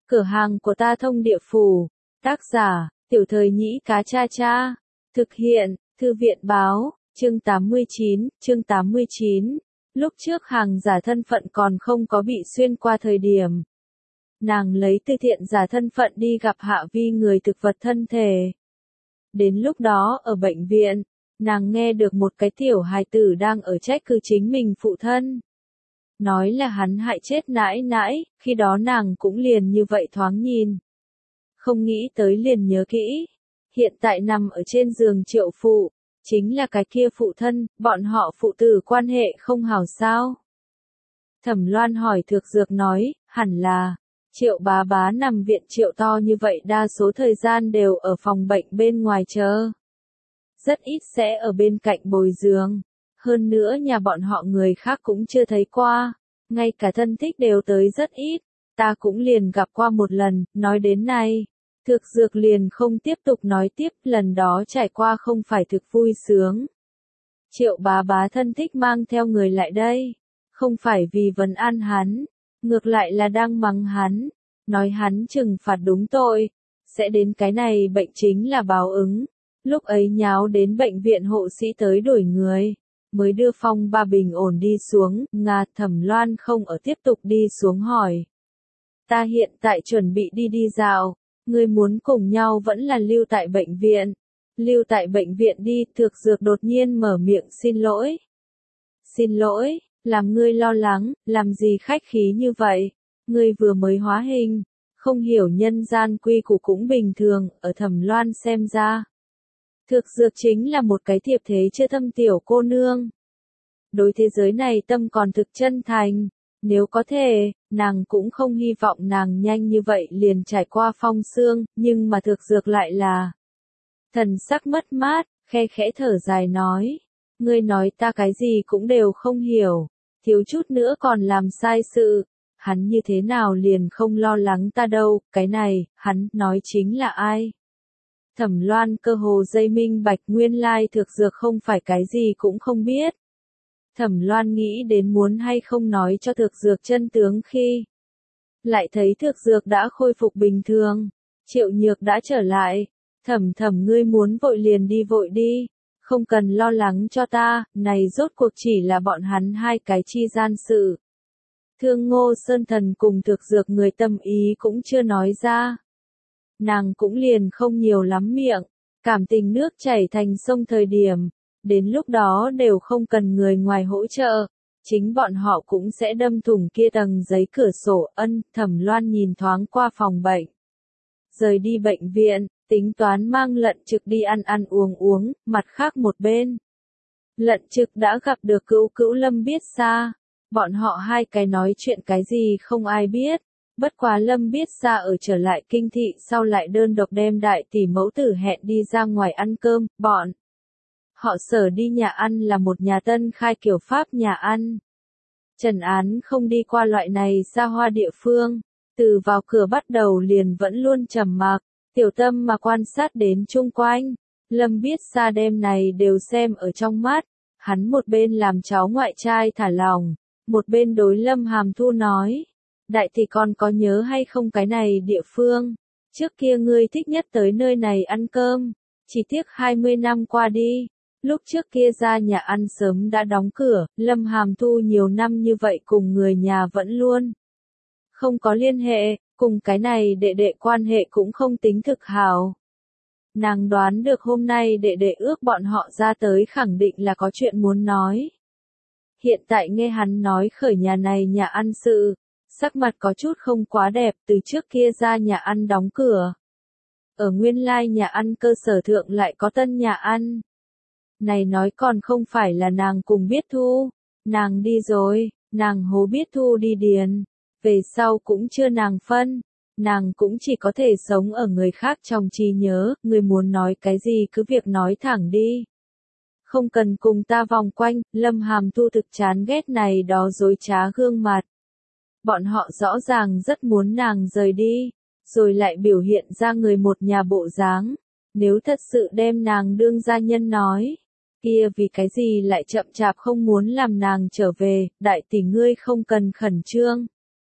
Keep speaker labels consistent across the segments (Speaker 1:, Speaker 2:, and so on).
Speaker 1: Cửa hàng của ta thông địa phủ. Tác giả, Tiểu Thời Nhĩ Cá Cha Cha. Thực hiện, Thư viện báo, chương 89. Lúc trước hàng giả thân phận còn không có bị xuyên qua thời điểm. Nàng lấy từ thiện giả thân phận đi gặp Hạ Vi người thực vật thân thể. Đến lúc đó ở bệnh viện, nàng nghe được một cái tiểu hài tử đang ở trách cứ chính mình phụ thân. Nói là hắn hại chết nãi nãi, khi đó nàng cũng liền như vậy thoáng nhìn. Không nghĩ tới liền nhớ kỹ. Hiện tại nằm ở trên giường Triệu phụ, chính là cái kia phụ thân, bọn họ phụ tử quan hệ không hảo sao. Thẩm Loan hỏi Thược Dược nói, hẳn là, Triệu bá bá nằm viện Triệu to như vậy đa số thời gian đều ở phòng bệnh bên ngoài chờ. Rất ít sẽ ở bên cạnh bồi giường. Hơn nữa nhà bọn họ người khác cũng chưa thấy qua, ngay cả thân thích đều tới rất ít, ta cũng liền gặp qua một lần, nói đến này. Thược Dược liền không tiếp tục nói tiếp, lần đó trải qua không phải thực vui sướng. Triệu bá bá thân thích mang theo người lại đây, không phải vì vấn an hắn, ngược lại là đang mắng hắn, nói hắn trừng phạt đúng tội, sẽ đến cái này bệnh chính là báo ứng. Lúc ấy nháo đến bệnh viện hộ sĩ tới đuổi người, mới đưa phong ba bình ổn đi xuống, Thẩm Loan không ở tiếp tục đi xuống hỏi. Ta hiện tại chuẩn bị đi dạo, ngươi muốn cùng nhau vẫn là lưu tại bệnh viện? Lưu tại bệnh viện đi, Thược Dược đột nhiên mở miệng xin lỗi. Xin lỗi, làm ngươi lo lắng, làm gì khách khí như vậy? Ngươi vừa mới hóa hình, không hiểu nhân gian quy củ cũng bình thường, ở Thẩm Loan xem ra. Thược Dược chính là một cái thiệp thế chưa thâm tiểu cô nương. Đối thế giới này tâm còn thực chân thành, nếu có thể, nàng cũng không hy vọng nàng nhanh như vậy liền trải qua phong sương, nhưng mà Thược Dược lại là thần sắc mất mát, khe khẽ thở dài nói, ngươi nói ta cái gì cũng đều không hiểu, thiếu chút nữa còn làm sai sự, hắn như thế nào liền không lo lắng ta đâu, cái này, hắn nói chính là ai? Thẩm Loan cơ hồ dây minh bạch nguyên lai Thược Dược không phải cái gì cũng không biết. Thẩm Loan nghĩ đến muốn hay không nói cho Thược Dược chân tướng khi lại thấy Thược Dược đã khôi phục bình thường, Triệu Nhược đã trở lại, Thẩm ngươi muốn vội liền đi vội đi, không cần lo lắng cho ta, này rốt cuộc chỉ là bọn hắn hai cái chi gian sự. Thương Ngô Sơn Thần cùng Thược Dược người tâm ý cũng chưa nói ra. Nàng cũng liền không nhiều lắm miệng, cảm tình nước chảy thành sông thời điểm, đến lúc đó đều không cần người ngoài hỗ trợ, chính bọn họ cũng sẽ đâm thủng kia tầng giấy cửa sổ. Thẩm Loan nhìn thoáng qua phòng bệnh. Rời đi bệnh viện, tính toán mang Lận Trực đi ăn uống, mặt khác một bên. Lận Trực đã gặp được cữu Lâm Biết Sa, bọn họ hai cái nói chuyện cái gì không ai biết. Bất quá Lâm Biết Sa ở trở lại kinh thị sau lại đơn độc đem đại tỷ mẫu tử hẹn đi ra ngoài ăn cơm, bọn họ sở đi nhà ăn là một nhà tân khai kiểu Pháp nhà ăn. Trần Án không đi qua loại này xa hoa địa phương, từ vào cửa bắt đầu liền vẫn luôn trầm mặc, tiểu tâm mà quan sát đến chung quanh. Lâm Biết Sa đêm này đều xem ở trong mắt, hắn một bên làm cháu ngoại trai thả lòng, một bên đối Lâm Hàm Thu nói. Đại tỷ con có nhớ hay không cái này địa phương, trước kia ngươi thích nhất tới nơi này ăn cơm, chỉ tiếc 20 năm qua đi, lúc trước kia ra nhà ăn sớm đã đóng cửa, Lâm Hàm Thu nhiều năm như vậy cùng người nhà vẫn luôn không có liên hệ, cùng cái này đệ đệ quan hệ cũng không tính thực hảo. Nàng đoán được hôm nay đệ đệ ước bọn họ ra tới khẳng định là có chuyện muốn nói. Hiện tại nghe hắn nói khởi nhà này nhà ăn sự, sắc mặt có chút không quá đẹp, từ trước kia ra nhà ăn đóng cửa. Ở nguyên lai nhà ăn cơ sở thượng lại có tân nhà ăn. Này nói còn không phải là nàng cùng Biết Thu, nàng đi rồi, nàng hố Biết Thu đi điền, về sau cũng chưa nàng phân, nàng cũng chỉ có thể sống ở người khác trong trí nhớ, người muốn nói cái gì cứ việc nói thẳng đi. Không cần cùng ta vòng quanh, Lâm Hàm Thu thực chán ghét này đó dối trá gương mặt. Bọn họ rõ ràng rất muốn nàng rời đi, rồi lại biểu hiện ra người một nhà bộ dáng. Nếu thật sự đem nàng đương gia nhân nói, kia vì cái gì lại chậm chạp không muốn làm nàng trở về, đại tỷ ngươi không cần khẩn trương.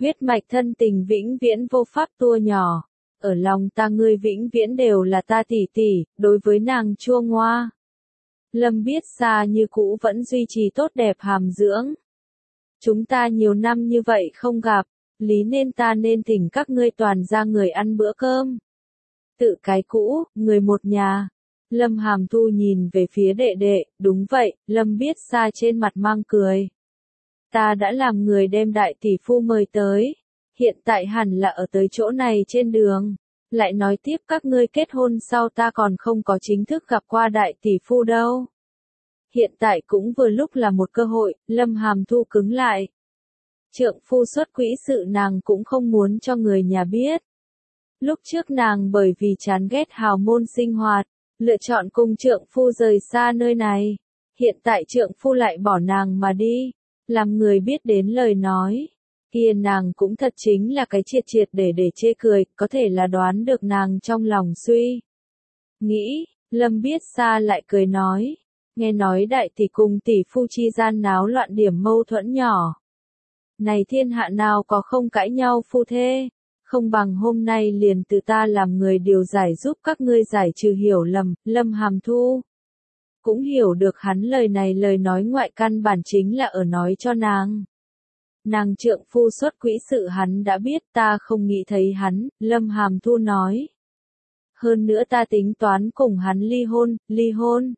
Speaker 1: Huyết mạch thân tình vĩnh viễn vô pháp tua nhỏ. Ở lòng ta ngươi vĩnh viễn đều là ta tỷ tỷ, đối với nàng chua ngoa. Lâm Biết Sa như cũ vẫn duy trì tốt đẹp hàm dưỡng. Chúng ta nhiều năm như vậy không gặp, lý nên ta nên thỉnh các ngươi toàn ra người ăn bữa cơm. Tự cái cũ, người một nhà. Lâm Hàm Thu nhìn về phía đệ đệ, đúng vậy, Lâm Biết Sa trên mặt mang cười. Ta đã làm người đem đại tỷ phu mời tới, hiện tại hẳn là ở tới chỗ này trên đường. Lại nói tiếp các ngươi kết hôn sau ta còn không có chính thức gặp qua đại tỷ phu đâu. Hiện tại cũng vừa lúc là một cơ hội, Lâm Hàm Thu cứng lại. Trượng phu xuất quỹ sự nàng cũng không muốn cho người nhà biết. Lúc trước nàng bởi vì chán ghét hào môn sinh hoạt, lựa chọn cùng trượng phu rời xa nơi này. Hiện tại trượng phu lại bỏ nàng mà đi, làm người biết đến lời nói. Kia nàng cũng thật chính là cái triệt triệt để chê cười, có thể là đoán được nàng trong lòng suy nghĩ. Lâm Biết Sa lại cười nói, nghe nói đại tỷ cùng tỷ phu chi gian náo loạn điểm mâu thuẫn nhỏ. Này thiên hạ nào có không cãi nhau phu thê, không bằng hôm nay liền từ ta làm người điều giải giúp các ngươi giải trừ hiểu lầm. Lâm Hàm Thu cũng hiểu được hắn lời này lời nói ngoại căn bản chính là ở nói cho nàng. Nàng trượng phu xuất quỹ sự hắn đã biết, ta không nghĩ thấy hắn. Lâm Hàm Thu nói. Hơn nữa ta tính toán cùng hắn ly hôn.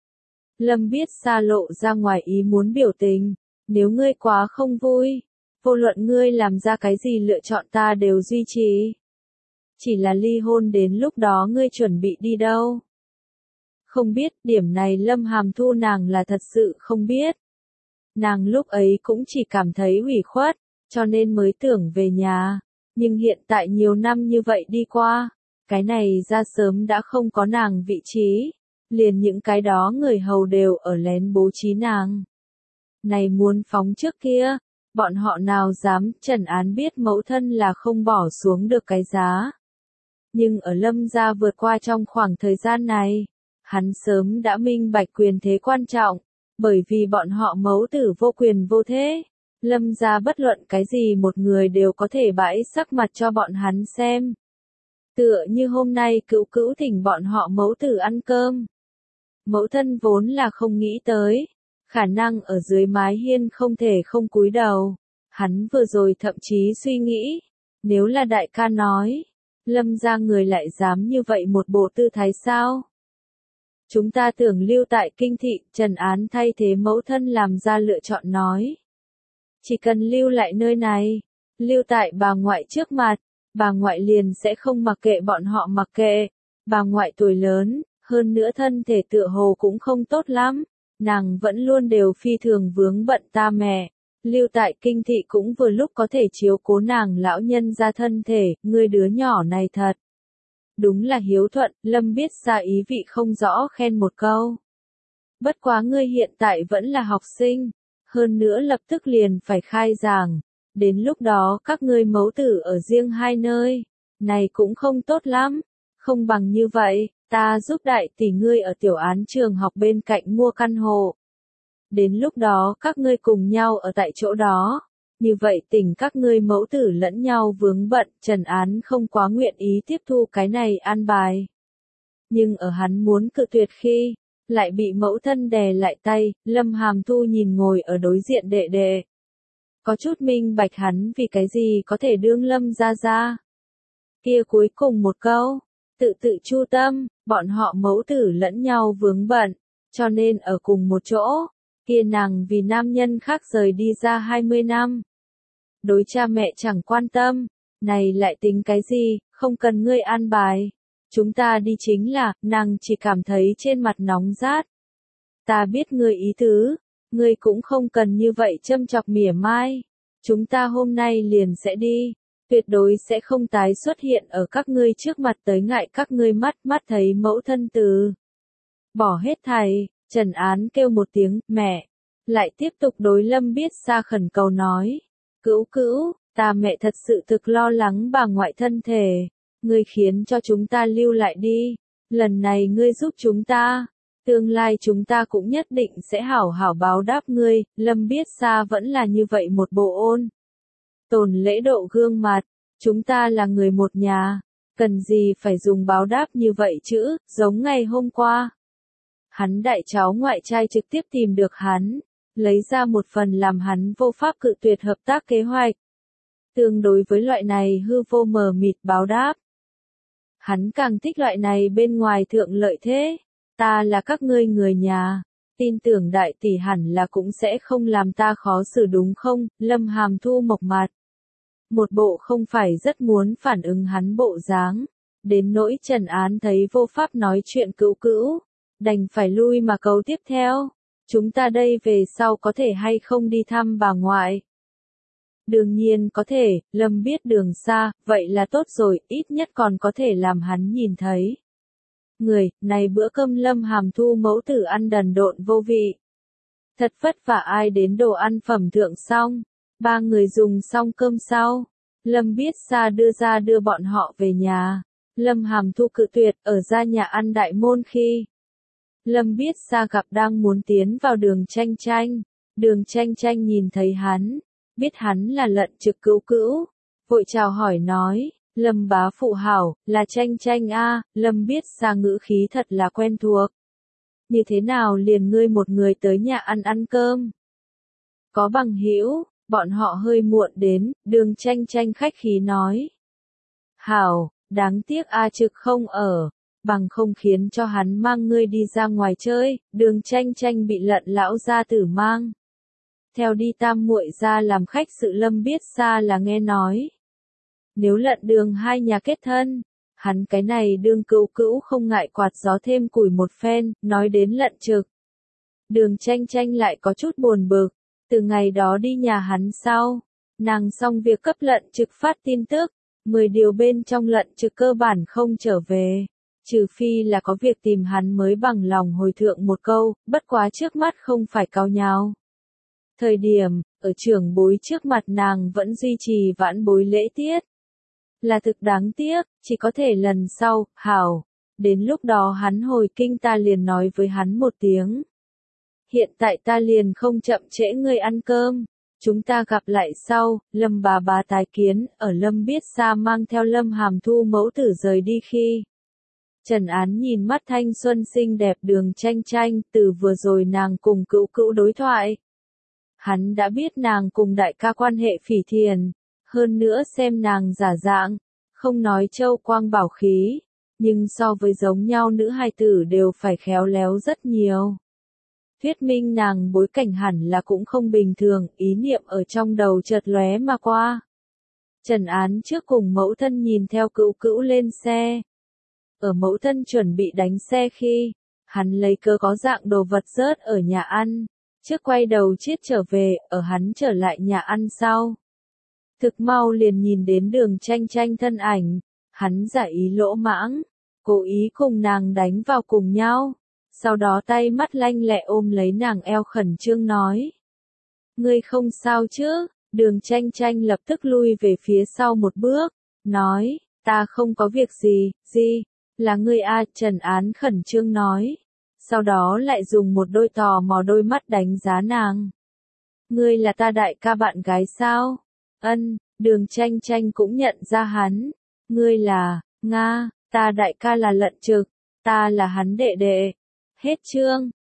Speaker 1: Lâm Biết Sa lộ ra ngoài ý muốn biểu tình, nếu ngươi quá không vui, vô luận ngươi làm ra cái gì lựa chọn ta đều duy trì. Chỉ là ly hôn đến lúc đó ngươi chuẩn bị đi đâu? Không biết, điểm này Lâm Hàm Thu nàng là thật sự không biết. Nàng lúc ấy cũng chỉ cảm thấy ủy khuất, cho nên mới tưởng về nhà. Nhưng hiện tại nhiều năm như vậy đi qua, cái này ra sớm đã không có nàng vị trí. Liền những cái đó người hầu đều ở lén bố trí nàng. Này muốn phóng trước kia, bọn họ nào dám. Trần Án biết mẫu thân là không bỏ xuống được cái giá. Nhưng ở Lâm gia vượt qua trong khoảng thời gian này, hắn sớm đã minh bạch quyền thế quan trọng, bởi vì bọn họ mẫu tử vô quyền vô thế. Lâm gia bất luận cái gì một người đều có thể bãi sắc mặt cho bọn hắn xem. Tựa như hôm nay Cữu Cữu thỉnh bọn họ mẫu tử ăn cơm. Mẫu thân vốn là không nghĩ tới, khả năng ở dưới mái hiên không thể không cúi đầu. Hắn vừa rồi thậm chí suy nghĩ, nếu là đại ca nói, Lâm gia người lại dám như vậy một bộ tư thái sao? Chúng ta tưởng lưu tại kinh thị. Trần Án thay thế mẫu thân làm ra lựa chọn nói. Chỉ cần lưu lại nơi này, lưu tại bà ngoại trước mặt, bà ngoại liền sẽ không mặc kệ bọn họ mặc kệ. Bà ngoại tuổi lớn, hơn nữa thân thể tựa hồ cũng không tốt lắm, nàng vẫn luôn đều phi thường vướng bận ta mẹ. Lưu tại kinh thị cũng vừa lúc có thể chiếu cố nàng lão nhân ra thân thể. Ngươi đứa nhỏ này thật đúng là hiếu thuận. Lâm Biết Sa ý vị không rõ khen một câu. Bất quá ngươi hiện tại vẫn là học sinh, hơn nữa lập tức liền phải khai giảng, đến lúc đó các ngươi mẫu tử ở riêng hai nơi, này cũng không tốt lắm. Không bằng như vậy, ta giúp đại tỷ ngươi ở tiểu án trường học bên cạnh mua căn hộ. Đến lúc đó các ngươi cùng nhau ở tại chỗ đó. Như vậy tình các ngươi mẫu tử lẫn nhau vướng bận. Trần Án không quá nguyện ý tiếp thu cái này an bài. Nhưng ở hắn muốn cự tuyệt khi, lại bị mẫu thân đè lại tay. Lâm Hàm Thu nhìn ngồi ở đối diện đệ đệ. Có chút minh bạch hắn vì cái gì có thể đương Lâm ra. Kia cuối cùng một câu, tự chu tâm, bọn họ mẫu tử lẫn nhau vướng bận, cho nên ở cùng một chỗ. Kia nàng vì nam nhân khác rời đi ra 20 năm. Đối cha mẹ chẳng quan tâm, này lại tính cái gì, không cần ngươi an bài. Chúng ta đi chính là, nàng chỉ cảm thấy trên mặt nóng rát. Ta biết ngươi ý tứ, ngươi cũng không cần như vậy châm chọc mỉa mai. Chúng ta hôm nay liền sẽ đi, tuyệt đối sẽ không tái xuất hiện ở các ngươi trước mặt tới ngại các ngươi mắt thấy mẫu thân từ. Bỏ hết thảy. Trần Án kêu một tiếng, mẹ, lại tiếp tục đối Lâm Biết Sa khẩn cầu nói. Cữu Cữu, ta mẹ thật sự thực lo lắng bà ngoại thân thể, ngươi khiến cho chúng ta lưu lại đi, lần này ngươi giúp chúng ta, tương lai chúng ta cũng nhất định sẽ hảo hảo báo đáp ngươi. Lâm Biết Sa vẫn là như vậy một bộ ôn tồn lễ độ gương mặt, chúng ta là người một nhà, cần gì phải dùng báo đáp như vậy chứ, giống ngày hôm qua. Hắn đại cháu ngoại trai trực tiếp tìm được hắn, lấy ra một phần làm hắn vô pháp cự tuyệt hợp tác kế hoạch. Tương đối với loại này hư vô mờ mịt báo đáp, hắn càng thích loại này bên ngoài thượng lợi thế. Ta là các ngươi người nhà, tin tưởng đại tỷ hẳn là cũng sẽ không làm ta khó xử đúng không? Lâm Hàm Thu mộc mặt, một bộ không phải rất muốn phản ứng hắn bộ dáng, đến nỗi Trần Án thấy vô pháp nói chuyện cữu cữu, đành phải lui mà câu tiếp theo. Chúng ta đây về sau có thể hay không đi thăm bà ngoại? Đương nhiên có thể, Lâm biết đường xa, vậy là tốt rồi, ít nhất còn có thể làm hắn nhìn thấy. Người, này bữa cơm Lâm Hàm Thu mẫu tử ăn đần độn vô vị. Thật vất vả ai đến đồ ăn phẩm thượng xong, ba người dùng xong cơm sau. Lâm biết xa đưa bọn họ về nhà. Lâm Hàm Thu cự tuyệt ở ra nhà ăn đại môn khi. Lâm biết xa gặp đang muốn tiến vào đường tranh tranh. Đường tranh tranh nhìn thấy hắn, biết hắn là Lận Trực cữu cữu, vội chào hỏi nói, Lâm bá phụ hảo, là tranh tranh a. Lâm biết xa ngữ khí thật là quen thuộc. Như thế nào liền ngươi một người tới nhà ăn cơm? Có bằng hữu, bọn họ hơi muộn đến, đường tranh tranh khách khí nói. Hảo, đáng tiếc A Trực không ở, bằng không khiến cho hắn mang ngươi đi ra ngoài chơi, đường tranh tranh bị Lận lão gia tử mang. Theo đi tam muội ra làm khách sự Lâm biết xa là nghe nói. Nếu Lận đường hai nhà kết thân, hắn cái này đương cữu cữu không ngại quạt gió thêm củi một phen, nói đến Lận Trực. Đường tranh tranh lại có chút buồn bực, từ ngày đó đi nhà hắn sau, nàng xong việc cấp Lận Trực phát tin tức, 10 điều bên trong Lận Trực cơ bản không trở về, trừ phi là có việc tìm hắn mới bằng lòng hồi thượng một câu, bất quá trước mắt không phải cau nháo. Thời điểm, ở trưởng bối trước mặt nàng vẫn duy trì vãn bối lễ tiết. Là thực đáng tiếc, chỉ có thể lần sau, hảo. Đến lúc đó hắn hồi kinh ta liền nói với hắn một tiếng. Hiện tại ta liền không chậm trễ ngươi ăn cơm. Chúng ta gặp lại sau, Lâm bà tái kiến, ở Lâm biết xa mang theo Lâm Hàm Thu mẫu tử rời đi khi. Trần Án nhìn mắt thanh xuân xinh đẹp đường tranh tranh, từ vừa rồi nàng cùng cữu cữu đối thoại. Hắn đã biết nàng cùng đại ca quan hệ phỉ thiền, hơn nữa xem nàng giả dạng, không nói châu quang bảo khí, nhưng so với giống nhau nữ hài tử đều phải khéo léo rất nhiều. Thuyết minh nàng bối cảnh hẳn là cũng không bình thường, ý niệm ở trong đầu chợt lóe mà qua. Trần Án trước cùng mẫu thân nhìn theo cữu cữu lên xe. Ở mẫu thân chuẩn bị đánh xe khi, hắn lấy cớ có dạng đồ vật rớt ở nhà ăn. Trước quay đầu chiết trở về, ở hắn trở lại nhà ăn sau. Thực mau liền nhìn đến đường tranh tranh thân ảnh, hắn giả ý lỗ mãng, cố ý cùng nàng đánh vào cùng nhau, sau đó tay mắt lanh lẹ ôm lấy nàng eo khẩn trương nói. Ngươi không sao chứ? Đường tranh tranh lập tức lui về phía sau một bước, nói, ta không có việc gì, là ngươi a. Trần Án khẩn trương nói. Sau đó lại dùng một đôi tò mò đôi mắt đánh giá nàng. Ngươi là ta đại ca bạn gái sao? Ân, đường tranh tranh cũng nhận ra hắn. Ngươi là, Nga, ta đại ca là Lận Trực, ta là hắn đệ đệ. Hết chương.